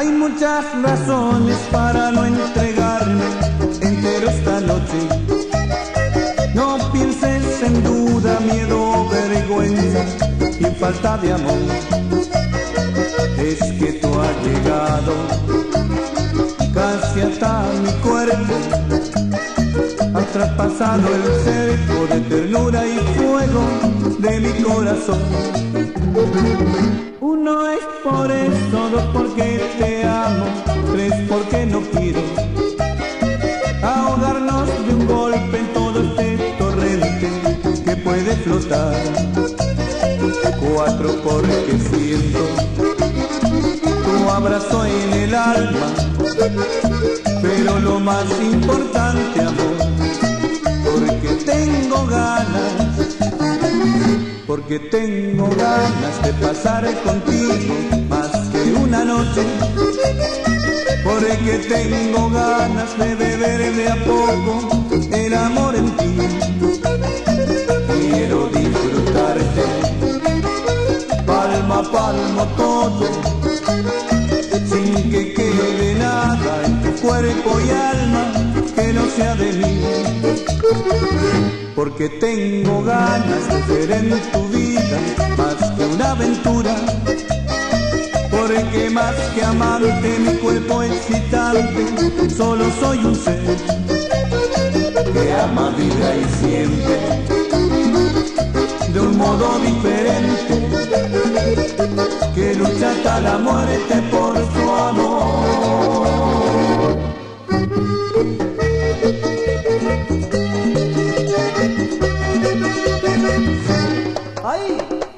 Hay muchas razones para no entregarme entero esta noche. No pienses en duda, miedo, vergüenza y falta de amor. Es que tú has llegado casi hasta mi cuerpo, has traspasado el cerco de ternura y fuego de mi corazón. Uno es por eso, dos porque te amo, tres porque no quiero ahogarnos de un golpe en todo este torrente que puede flotar. Cuatro porque siento tu abrazo en el alma, pero lo más importante, amor, porque tengo ganas de pasar contigo más que una noche, porque tengo ganas de beber de a poco el amor en ti. Quiero disfrutarte palmo a palmo todo, sin que quede nada en tu cuerpo y alma que no sea de mí. Porque tengo ganas de ser en tu vida más que una aventura, porque más que amante mi cuerpo excitante, solo soy un ser que ama, vida y siente de un modo diferente, que lucha hasta la muerte por su amor. ¡Ay!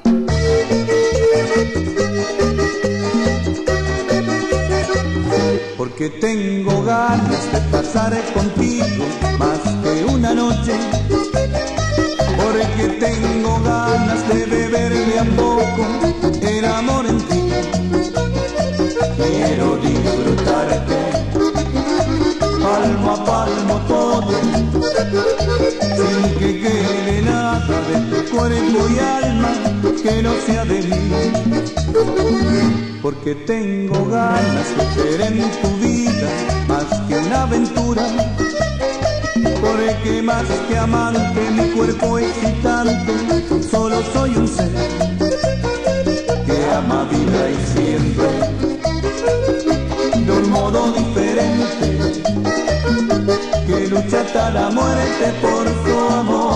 Porque tengo ganas de pasar contigo más que una noche, porque tengo ganas de beber de a poco el amor en ti. Quiero disfrutarte palmo a palmo todo, sin que quede nada de tu cuerpo y alma que no sea de mí. Porque tengo ganas de ser en tu vida más que una aventura, porque más que amante mi cuerpo excitante, solo soy un ser que ama, vida y siente de un modo diferente, que lucha hasta la muerte por su amor.